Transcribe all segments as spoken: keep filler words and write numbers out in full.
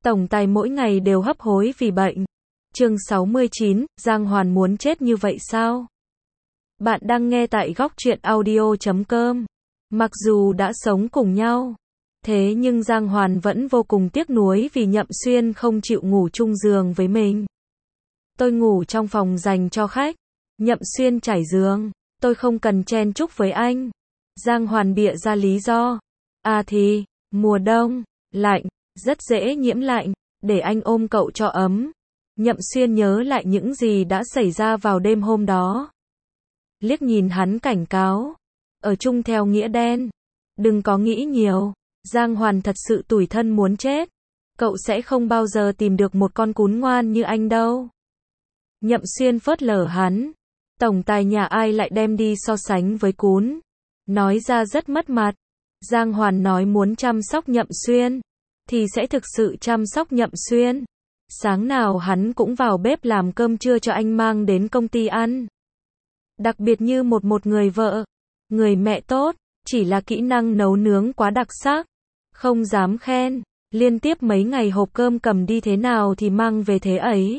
Tổng tài mỗi ngày đều hấp hối vì bệnh. Chương sáu mươi chín, Giang Hoàn muốn chết như vậy sao? Bạn đang nghe tại góc truyện audio chấm com. Mặc dù đã sống cùng nhau, thế nhưng Giang Hoàn vẫn vô cùng tiếc nuối vì Nhậm Xuyên không chịu ngủ chung giường với mình. Tôi ngủ trong phòng dành cho khách. Nhậm Xuyên trải giường. Tôi không cần chen chúc với anh. Giang Hoàn bịa ra lý do. À thì, mùa đông, lạnh, rất dễ nhiễm lạnh, để anh ôm cậu cho ấm. Nhậm Xuyên nhớ lại những gì đã xảy ra vào đêm hôm đó. Liếc nhìn hắn cảnh cáo. Ở chung theo nghĩa đen. Đừng có nghĩ nhiều. Giang Hoàn thật sự tủi thân muốn chết. Cậu sẽ không bao giờ tìm được một con cún ngoan như anh đâu. Nhậm Xuyên phớt lờ hắn. Tổng tài nhà ai lại đem đi so sánh với cún. Nói ra rất mất mặt. Giang Hoàn nói muốn chăm sóc Nhậm Xuyên, thì sẽ thực sự chăm sóc Nhậm Xuyên. Sáng nào hắn cũng vào bếp làm cơm trưa cho anh mang đến công ty ăn. Đặc biệt như một một người vợ, người mẹ tốt, chỉ là kỹ năng nấu nướng quá đặc sắc. Không dám khen, liên tiếp mấy ngày hộp cơm cầm đi thế nào thì mang về thế ấy.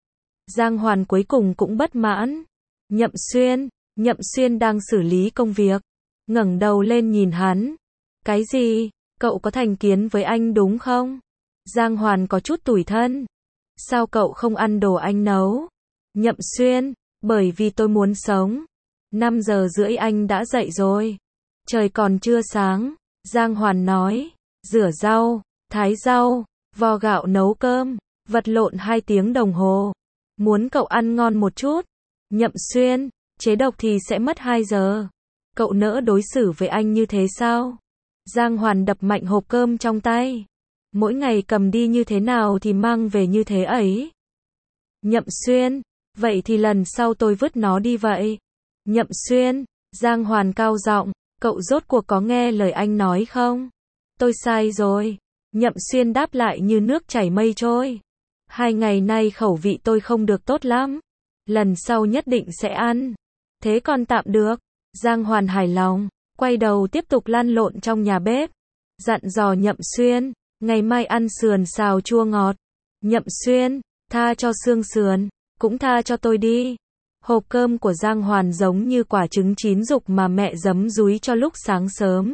Giang Hoàn cuối cùng cũng bất mãn. Nhậm Xuyên, Nhậm Xuyên đang xử lý công việc. Ngẩng đầu lên nhìn hắn. Cái gì? Cậu có thành kiến với anh đúng không? Giang Hoàn có chút tủi thân. Sao cậu không ăn đồ anh nấu? Nhậm Xuyên, bởi vì tôi muốn sống. năm giờ rưỡi anh đã dậy rồi. Trời còn chưa sáng. Giang Hoàn nói. Rửa rau, thái rau, vo gạo nấu cơm. Vật lộn hai tiếng đồng hồ. Muốn cậu ăn ngon một chút. Nhậm Xuyên, chế độc thì sẽ mất hai giờ. Cậu nỡ đối xử với anh như thế sao? Giang Hoàn đập mạnh hộp cơm trong tay. Mỗi ngày cầm đi như thế nào thì mang về như thế ấy. Nhậm Xuyên, vậy thì lần sau tôi vứt nó đi vậy. Nhậm Xuyên, Giang Hoàn cao giọng, cậu rốt cuộc có nghe lời anh nói không? Tôi sai rồi. Nhậm Xuyên đáp lại như nước chảy mây trôi. Hai ngày nay khẩu vị tôi không được tốt lắm. Lần sau nhất định sẽ ăn. Thế còn tạm được. Giang Hoàn hài lòng, quay đầu tiếp tục lăn lộn trong nhà bếp. Dặn dò Nhậm Xuyên, ngày mai ăn sườn xào chua ngọt. Nhậm Xuyên, tha cho xương sườn, cũng tha cho tôi đi. Hộp cơm của Giang Hoàn giống như quả trứng chín rục mà mẹ giấm dúi cho lúc sáng sớm.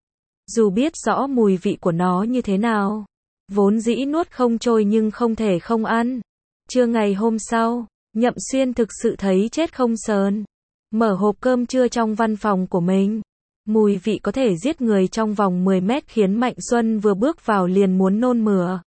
Dù biết rõ mùi vị của nó như thế nào, vốn dĩ nuốt không trôi nhưng không thể không ăn. Trưa ngày hôm sau, Nhậm Xuyên thực sự thấy chết không sờn. Mở hộp cơm trưa trong văn phòng của mình. Mùi vị có thể giết người trong vòng mười mét khiến Mạnh Xuân vừa bước vào liền muốn nôn mửa.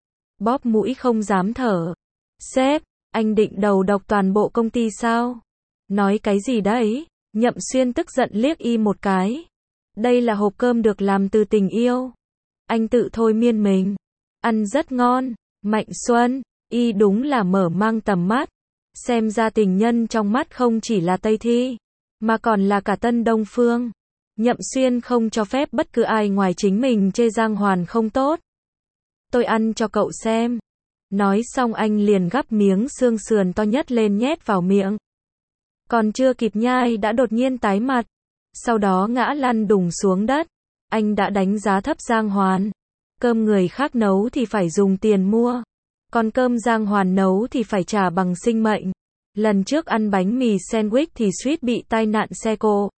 Bóp mũi không dám thở. Sếp, anh định đầu độc toàn bộ công ty sao? Nói cái gì đấy? Nhậm Xuyên tức giận liếc y một cái. Đây là hộp cơm được làm từ tình yêu. Anh tự thôi miên mình. Ăn rất ngon. Mạnh Xuân, y đúng là mở mang tầm mắt. Xem ra tình nhân trong mắt không chỉ là Tây Thi, mà còn là cả Tân Đông Phương. Nhậm Xuyên không cho phép bất cứ ai ngoài chính mình chê Giang Hoàn không tốt. Tôi ăn cho cậu xem. Nói xong anh liền gắp miếng xương sườn to nhất lên nhét vào miệng. Còn chưa kịp nhai đã đột nhiên tái mặt. Sau đó ngã lăn đùng xuống đất. Anh đã đánh giá thấp Giang Hoàn. Cơm người khác nấu thì phải dùng tiền mua. Còn cơm Giang Hoàn nấu thì phải trả bằng sinh mệnh. Lần trước ăn bánh mì sandwich thì suýt bị tai nạn xe cộ.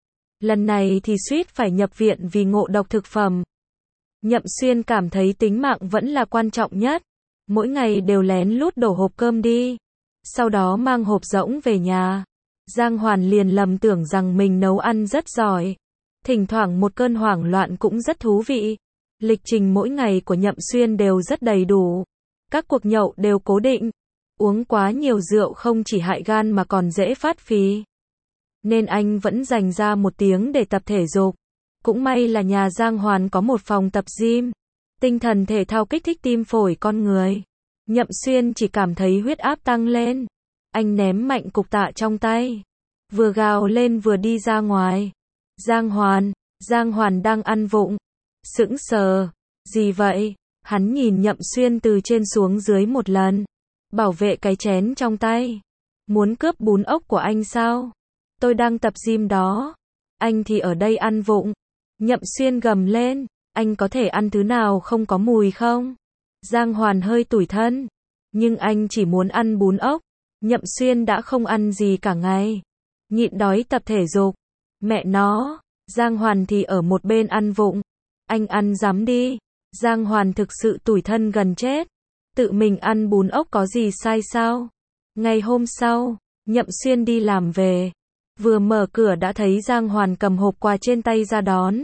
Lần này thì suýt phải nhập viện vì ngộ độc thực phẩm. Nhậm Xuyên cảm thấy tính mạng vẫn là quan trọng nhất. Mỗi ngày đều lén lút đổ hộp cơm đi. Sau đó mang hộp rỗng về nhà. Giang Hoàn liền lầm tưởng rằng mình nấu ăn rất giỏi. Thỉnh thoảng một cơn hoảng loạn cũng rất thú vị. Lịch trình mỗi ngày của Nhậm Xuyên đều rất đầy đủ. Các cuộc nhậu đều cố định. Uống quá nhiều rượu không chỉ hại gan mà còn dễ phát phì. Nên anh vẫn dành ra một tiếng để tập thể dục. Cũng may là nhà Giang Hoàn có một phòng tập gym. Tinh thần thể thao kích thích tim phổi con người. Nhậm Xuyên chỉ cảm thấy huyết áp tăng lên. Anh ném mạnh cục tạ trong tay. Vừa gào lên vừa đi ra ngoài. Giang Hoàn, Giang Hoàn đang ăn vụng. Sững sờ. Gì vậy? Hắn nhìn Nhậm Xuyên từ trên xuống dưới một lần. Bảo vệ cái chén trong tay. Muốn cướp bún ốc của anh sao? Tôi đang tập gym đó. Anh thì ở đây ăn vụng. Nhậm Xuyên gầm lên. Anh có thể ăn thứ nào không có mùi không? Giang Hoàn hơi tủi thân. Nhưng anh chỉ muốn ăn bún ốc. Nhậm Xuyên đã không ăn gì cả ngày. Nhịn đói tập thể dục. Mẹ nó, Giang Hoàn thì ở một bên ăn vụng. Anh ăn dám đi. Giang Hoàn thực sự tủi thân gần chết. Tự mình ăn bún ốc có gì sai sao? Ngày hôm sau, Nhậm Xuyên đi làm về. Vừa mở cửa đã thấy Giang Hoàn cầm hộp quà trên tay ra đón.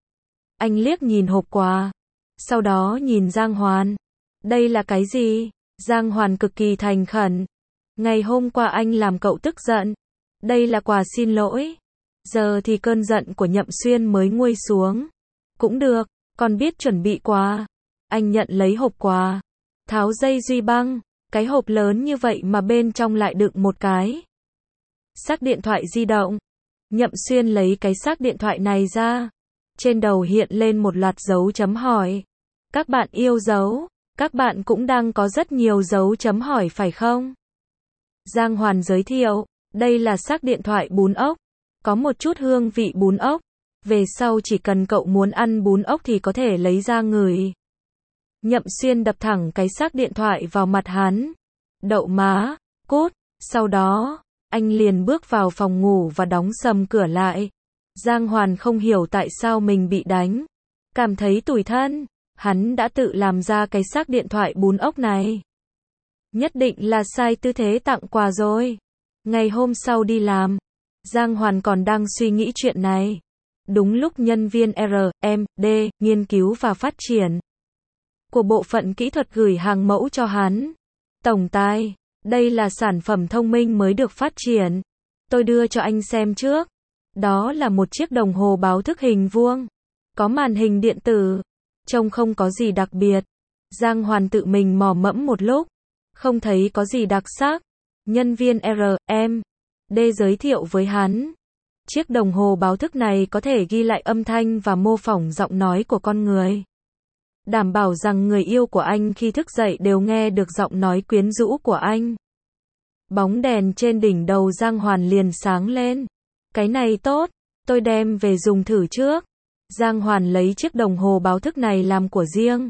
Anh liếc nhìn hộp quà. Sau đó nhìn Giang Hoàn. Đây là cái gì? Giang Hoàn cực kỳ thành khẩn. Ngày hôm qua anh làm cậu tức giận. Đây là quà xin lỗi. Giờ thì cơn giận của Nhậm Xuyên mới nguôi xuống. Cũng được, con biết chuẩn bị quà. Anh nhận lấy hộp quà. Tháo dây duy băng. Cái hộp lớn như vậy mà bên trong lại đựng một cái xác điện thoại di động. Nhậm Xuyên lấy cái xác điện thoại này ra. Trên đầu hiện lên một loạt dấu chấm hỏi. Các bạn yêu dấu. Các bạn cũng đang có rất nhiều dấu chấm hỏi phải không? Giang Hoàn giới thiệu. Đây là xác điện thoại bún ốc. Có một chút hương vị bún ốc. Về sau chỉ cần cậu muốn ăn bún ốc thì có thể lấy ra ngửi. Nhậm Xuyên đập thẳng cái xác điện thoại vào mặt hắn. Đậu má, cút. Sau đó, anh liền bước vào phòng ngủ và đóng sầm cửa lại. Giang Hoàn không hiểu tại sao mình bị đánh. Cảm thấy tủi thân. Hắn đã tự làm ra cái xác điện thoại bún ốc này. Nhất định là sai tư thế tặng quà rồi. Ngày hôm sau đi làm, Giang Hoàn còn đang suy nghĩ chuyện này. Đúng lúc nhân viên R M D nghiên cứu và phát triển của bộ phận kỹ thuật gửi hàng mẫu cho hắn. Tổng tài, đây là sản phẩm thông minh mới được phát triển. Tôi đưa cho anh xem trước. Đó là một chiếc đồng hồ báo thức hình vuông. Có màn hình điện tử. Trông không có gì đặc biệt. Giang Hoàn tự mình mò mẫm một lúc. Không thấy có gì đặc sắc. Nhân viên R M D giới thiệu với hắn. Chiếc đồng hồ báo thức này có thể ghi lại âm thanh và mô phỏng giọng nói của con người. Đảm bảo rằng người yêu của anh khi thức dậy đều nghe được giọng nói quyến rũ của anh. Bóng đèn trên đỉnh đầu Giang Hoàn liền sáng lên. Cái này tốt, tôi đem về dùng thử trước. Giang Hoàn lấy chiếc đồng hồ báo thức này làm của riêng.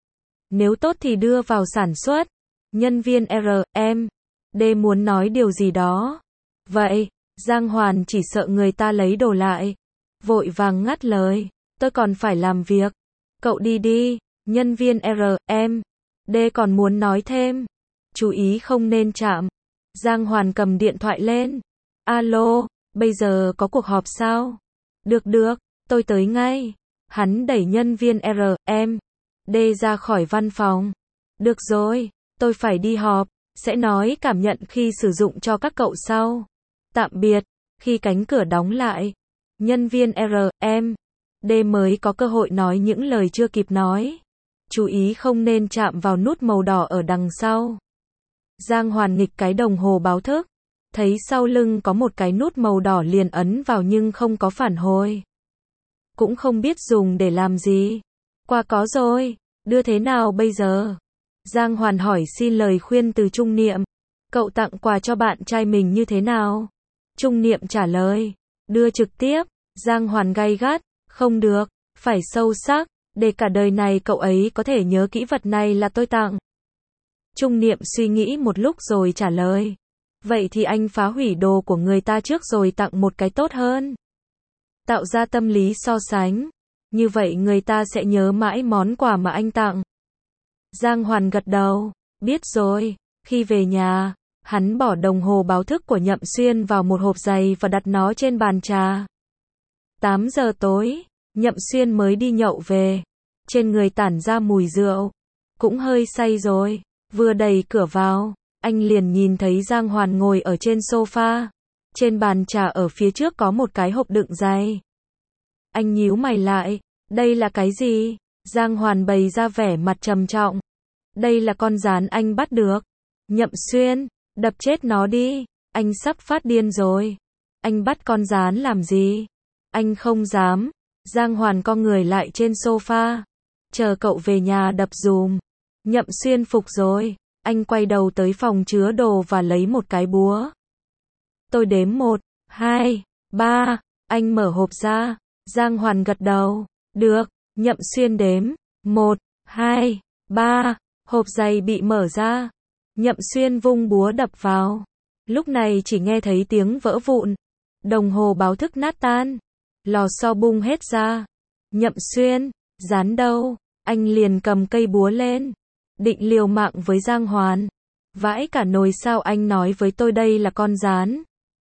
Nếu tốt thì đưa vào sản xuất. Nhân viên R M D muốn nói điều gì đó. Vậy, Giang Hoàn chỉ sợ người ta lấy đồ lại. Vội vàng ngắt lời. Tôi còn phải làm việc. Cậu đi đi. Nhân viên R M D còn muốn nói thêm. Chú ý không nên chạm. Giang Hoàn cầm điện thoại lên. Alo, bây giờ có cuộc họp sao? Được được, tôi tới ngay. Hắn đẩy nhân viên R M D ra khỏi văn phòng. Được rồi, tôi phải đi họp. Sẽ nói cảm nhận khi sử dụng cho các cậu sau. Tạm biệt. Khi cánh cửa đóng lại, nhân viên R M D mới có cơ hội nói những lời chưa kịp nói. Chú ý không nên chạm vào nút màu đỏ ở đằng sau. Giang Hoàn nghịch cái đồng hồ báo thức. Thấy sau lưng có một cái nút màu đỏ liền ấn vào nhưng không có phản hồi. Cũng không biết dùng để làm gì. Quà có rồi, đưa thế nào bây giờ? Giang Hoàn hỏi xin lời khuyên từ Trung Niệm. Cậu tặng quà cho bạn trai mình như thế nào? Trung Niệm trả lời. Đưa trực tiếp. Giang Hoàn gay gắt. Không được, phải sâu sắc. Để cả đời này cậu ấy có thể nhớ kỹ vật này là tôi tặng. Trung Niệm suy nghĩ một lúc rồi trả lời. Vậy thì anh phá hủy đồ của người ta trước rồi tặng một cái tốt hơn. Tạo ra tâm lý so sánh. Như vậy người ta sẽ nhớ mãi món quà mà anh tặng. Giang Hoàn gật đầu. Biết rồi. Khi về nhà, hắn bỏ đồng hồ báo thức của Nhậm Xuyên vào một hộp giày và đặt nó trên bàn trà. tám giờ tối, Nhậm Xuyên mới đi nhậu về. Trên người tản ra mùi rượu. Cũng hơi say rồi. Vừa đẩy cửa vào, anh liền nhìn thấy Giang Hoàn ngồi ở trên sofa. Trên bàn trà ở phía trước có một cái hộp đựng giày. Anh nhíu mày lại. Đây là cái gì? Giang Hoàn bày ra vẻ mặt trầm trọng. Đây là con gián anh bắt được. Nhậm Xuyên, đập chết nó đi. Anh sắp phát điên rồi. Anh bắt con gián làm gì? Anh không dám. Giang Hoàn co người lại trên sofa. Chờ cậu về nhà đập dùm. Nhậm Xuyên phục rồi. Anh quay đầu tới phòng chứa đồ và lấy một cái búa. Tôi đếm một, hai, ba. Anh mở hộp ra. Giang Hoàn gật đầu. Được. Nhậm Xuyên đếm. Một, hai, ba. Hộp giày bị mở ra. Nhậm Xuyên vung búa đập vào. Lúc này chỉ nghe thấy tiếng vỡ vụn. Đồng hồ báo thức nát tan. Lò xo bung hết ra. Nhậm Xuyên, rán đâu? Anh liền cầm cây búa lên. Định liều mạng với Giang Hoàn. Vãi cả nồi, sao anh nói với tôi đây là con rán?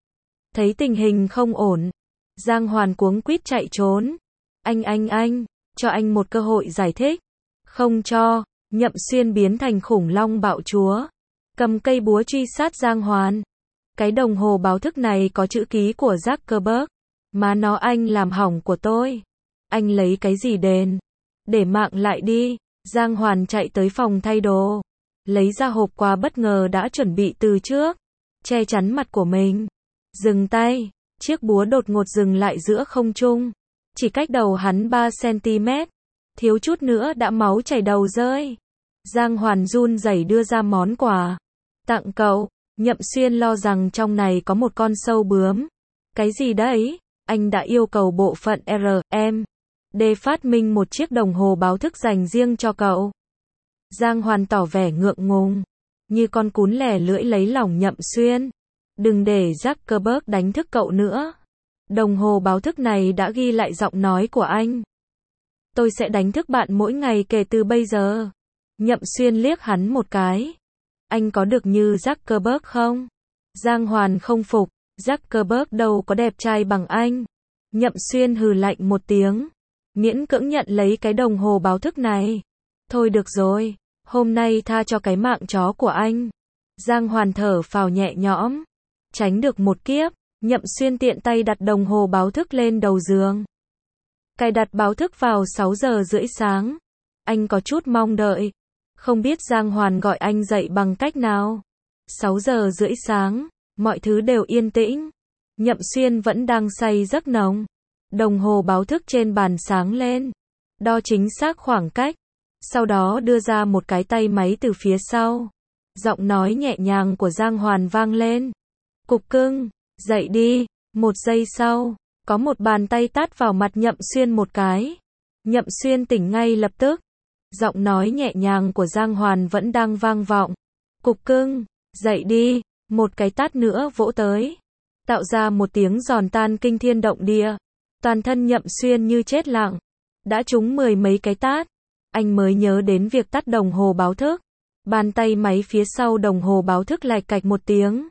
Thấy tình hình không ổn. Giang Hoàn cuống quýt chạy trốn. Anh anh anh, cho anh một cơ hội giải thích. Không cho. Nhậm Xuyên biến thành khủng long bạo chúa. Cầm cây búa truy sát Giang Hoàn. Cái đồng hồ báo thức này có chữ ký của Zuckerberg. Má nó, anh làm hỏng của tôi. Anh lấy cái gì đền? Để mạng lại đi. Giang Hoàn chạy tới phòng thay đồ. Lấy ra hộp quà bất ngờ đã chuẩn bị từ trước. Che chắn mặt của mình. Dừng tay. Chiếc búa đột ngột dừng lại giữa không trung. Chỉ cách đầu hắn ba xăng-ti-mét. Thiếu chút nữa đã máu chảy đầu rơi. Giang Hoàn run rẩy đưa ra món quà. Tặng cậu. Nhậm Xuyên lo rằng trong này có một con sâu bướm. Cái gì đấy? Anh đã yêu cầu bộ phận R M D phát minh một chiếc đồng hồ báo thức dành riêng cho cậu. Giang Hoàn tỏ vẻ ngượng ngùng. Như con cún lẻ lưỡi lấy lòng Nhậm Xuyên. Đừng để Zuckerberg đánh thức cậu nữa. Đồng hồ báo thức này đã ghi lại giọng nói của anh. Tôi sẽ đánh thức bạn mỗi ngày kể từ bây giờ. Nhậm Xuyên liếc hắn một cái. Anh có được như Zuckerberg không? Giang Hoàn không phục. Zuckerberg đâu có đẹp trai bằng anh. Nhậm Xuyên hừ lạnh một tiếng. Miễn cưỡng nhận lấy cái đồng hồ báo thức này. Thôi được rồi. Hôm nay tha cho cái mạng chó của anh. Giang Hoàn thở phào nhẹ nhõm. Tránh được một kiếp. Nhậm Xuyên tiện tay đặt đồng hồ báo thức lên đầu giường. Cài đặt báo thức vào sáu giờ rưỡi sáng. Anh có chút mong đợi. Không biết Giang Hoàn gọi anh dậy bằng cách nào. sáu giờ rưỡi sáng. Mọi thứ đều yên tĩnh. Nhậm Xuyên vẫn đang say giấc nồng. Đồng hồ báo thức trên bàn sáng lên. Đo chính xác khoảng cách. Sau đó đưa ra một cái tay máy từ phía sau. Giọng nói nhẹ nhàng của Giang Hoàn vang lên. Cục cưng, dậy đi. Một giây sau, có một bàn tay tát vào mặt Nhậm Xuyên một cái. Nhậm Xuyên tỉnh ngay lập tức. Giọng nói nhẹ nhàng của Giang Hoàn vẫn đang vang vọng. Cục cưng, dậy đi. Một cái tát nữa vỗ tới. Tạo ra một tiếng giòn tan kinh thiên động địa. Toàn thân Nhậm Xuyên như chết lặng. Đã trúng mười mấy cái tát. Anh mới nhớ đến việc tắt đồng hồ báo thức. Bàn tay máy phía sau đồng hồ báo thức lạch cạch một tiếng.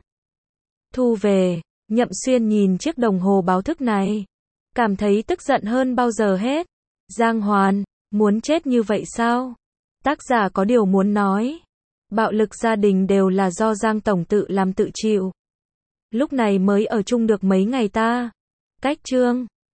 Thu về. Nhậm Xuyên nhìn chiếc đồng hồ báo thức này. Cảm thấy tức giận hơn bao giờ hết. Giang Hoàn, muốn chết như vậy sao? Tác giả có điều muốn nói. Bạo lực gia đình đều là do Giang Tổng tự làm tự chịu. Lúc này mới ở chung được mấy ngày ta. Cách chương